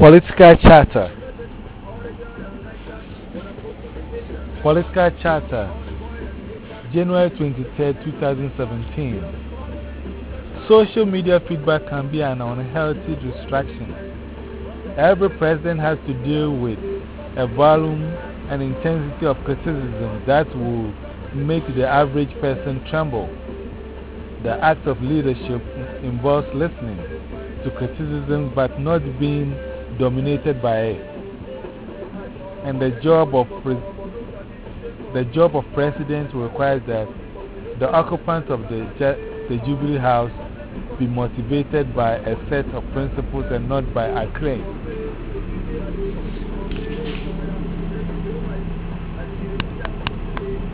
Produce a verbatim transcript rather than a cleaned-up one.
Political Charter. Political Charter, January twenty-third, two thousand seventeen. Social media feedback can be an unhealthy distraction. Every president has to deal with a volume and intensity of criticism that will make the average person tremble. The act of leadership involves listening to criticism but not being dominated by it. And the job of, the job of president requires that the occupants of the, the Jubilee House be motivated by a set of principles and not by acclaim.